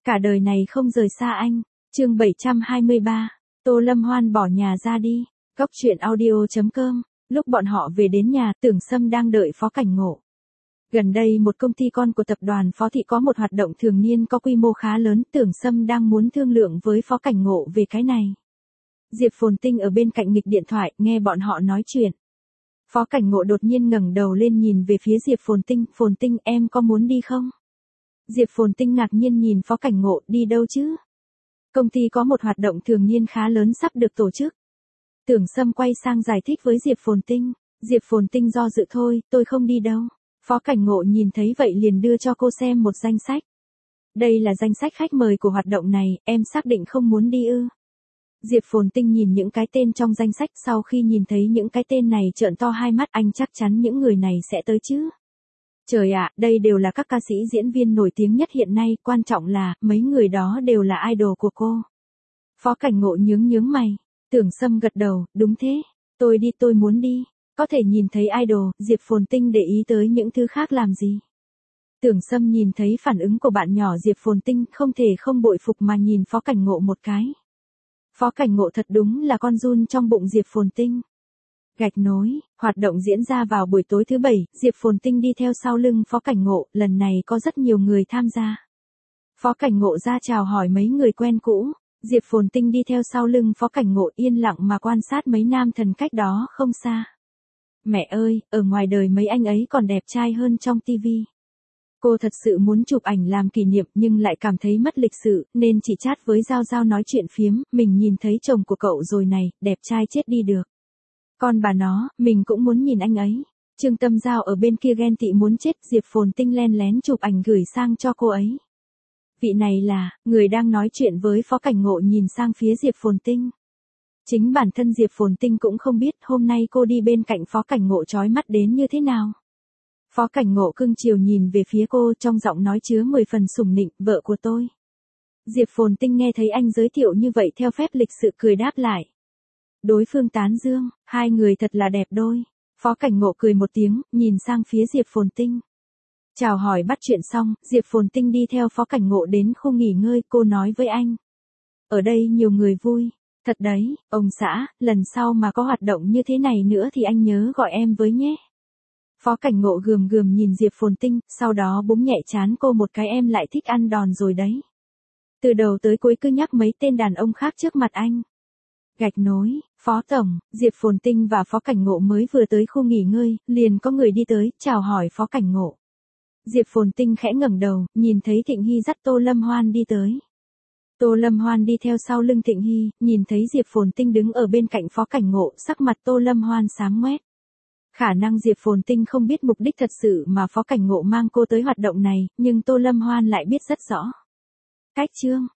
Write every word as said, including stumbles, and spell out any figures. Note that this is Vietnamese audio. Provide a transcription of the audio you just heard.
Cả đời này không rời xa anh. Chương bảy trăm hai mươi ba. Tô Lâm Hoan bỏ nhà ra đi. Góc truyện audio chấm com. Lúc bọn họ về đến nhà, Tưởng Sâm đang đợi Phó Cảnh Ngộ. Gần đây một công ty con của tập đoàn Phó Thị có một hoạt động thường niên có quy mô khá lớn, Tưởng Sâm đang muốn thương lượng với Phó Cảnh Ngộ về cái này. Diệp Phồn Tinh ở bên cạnh nghịch điện thoại, nghe bọn họ nói chuyện. Phó Cảnh Ngộ đột nhiên ngẩng đầu lên nhìn về phía Diệp Phồn Tinh, "Phồn Tinh, em có muốn đi không?" Diệp Phồn Tinh ngạc nhiên nhìn Phó Cảnh Ngộ, "Đi đâu chứ?" "Công ty có một hoạt động thường niên khá lớn sắp được tổ chức." Tưởng Sâm quay sang giải thích với Diệp Phồn Tinh. Diệp Phồn Tinh do dự, "Thôi, tôi không đi đâu." Phó Cảnh Ngộ nhìn thấy vậy liền đưa cho cô xem một danh sách. "Đây là danh sách khách mời của hoạt động này, em xác định không muốn đi ư?" Diệp Phồn Tinh nhìn những cái tên trong danh sách, sau khi nhìn thấy những cái tên này trợn to hai mắt, "Anh chắc chắn những người này sẽ tới chứ?" "Trời ạ, đây đều là các ca sĩ diễn viên nổi tiếng nhất hiện nay, quan trọng là, mấy người đó đều là idol của cô." Phó Cảnh Ngộ nhướng nhướng mày. Tưởng Sâm gật đầu, "Đúng thế, tôi đi, tôi muốn đi." Có thể nhìn thấy idol, Diệp Phồn Tinh để ý tới những thứ khác làm gì? Tưởng Sâm nhìn thấy phản ứng của bạn nhỏ Diệp Phồn Tinh, không thể không bội phục mà nhìn Phó Cảnh Ngộ một cái. Phó Cảnh Ngộ thật đúng là con giun trong bụng Diệp Phồn Tinh. Gạch nối, hoạt động diễn ra vào buổi tối thứ bảy, Diệp Phồn Tinh đi theo sau lưng Phó Cảnh Ngộ, lần này có rất nhiều người tham gia. Phó Cảnh Ngộ ra chào hỏi mấy người quen cũ, Diệp Phồn Tinh đi theo sau lưng Phó Cảnh Ngộ yên lặng mà quan sát mấy nam thần cách đó không xa. Mẹ ơi, ở ngoài đời mấy anh ấy còn đẹp trai hơn trong tivi. Cô thật sự muốn chụp ảnh làm kỷ niệm nhưng lại cảm thấy mất lịch sự, nên chỉ chat với Giao Giao nói chuyện phiếm, "Mình nhìn thấy chồng của cậu rồi này, đẹp trai chết đi được. Con bà nó, mình cũng muốn nhìn anh ấy." Trương Tâm Giao ở bên kia ghen tị muốn chết, Diệp Phồn Tinh len lén chụp ảnh gửi sang cho cô ấy. Vị này là, người đang nói chuyện với Phó Cảnh Ngộ nhìn sang phía Diệp Phồn Tinh. Chính bản thân Diệp Phồn Tinh cũng không biết hôm nay cô đi bên cạnh Phó Cảnh Ngộ chói mắt đến như thế nào. Phó Cảnh Ngộ cưng chiều nhìn về phía cô, trong giọng nói chứa mười phần sủng nịnh, "Vợ của tôi." Diệp Phồn Tinh nghe thấy anh giới thiệu như vậy theo phép lịch sự cười đáp lại. Đối phương tán dương, "Hai người thật là đẹp đôi." Phó Cảnh Ngộ cười một tiếng, nhìn sang phía Diệp Phồn Tinh. Chào hỏi bắt chuyện xong, Diệp Phồn Tinh đi theo Phó Cảnh Ngộ đến khu nghỉ ngơi, cô nói với anh. "Ở đây nhiều người vui. Thật đấy, ông xã, lần sau mà có hoạt động như thế này nữa thì anh nhớ gọi em với nhé." Phó Cảnh Ngộ gườm gườm nhìn Diệp Phồn Tinh, sau đó búng nhẹ trán cô một cái, "Em lại thích ăn đòn rồi đấy. Từ đầu tới cuối cứ nhắc mấy tên đàn ông khác trước mặt anh." Gạch nối, Phó Tổng, Diệp Phồn Tinh và Phó Cảnh Ngộ mới vừa tới khu nghỉ ngơi, liền có người đi tới, chào hỏi Phó Cảnh Ngộ. Diệp Phồn Tinh khẽ ngẩng đầu, nhìn thấy Thịnh Hy dắt Tô Lâm Hoan đi tới. Tô Lâm Hoan đi theo sau lưng Thịnh Hy, nhìn thấy Diệp Phồn Tinh đứng ở bên cạnh Phó Cảnh Ngộ, sắc mặt Tô Lâm Hoan xám ngoét. Khả năng Diệp Phồn Tinh không biết mục đích thật sự mà Phó Cảnh Ngộ mang cô tới hoạt động này, nhưng Tô Lâm Hoan lại biết rất rõ. Cách chương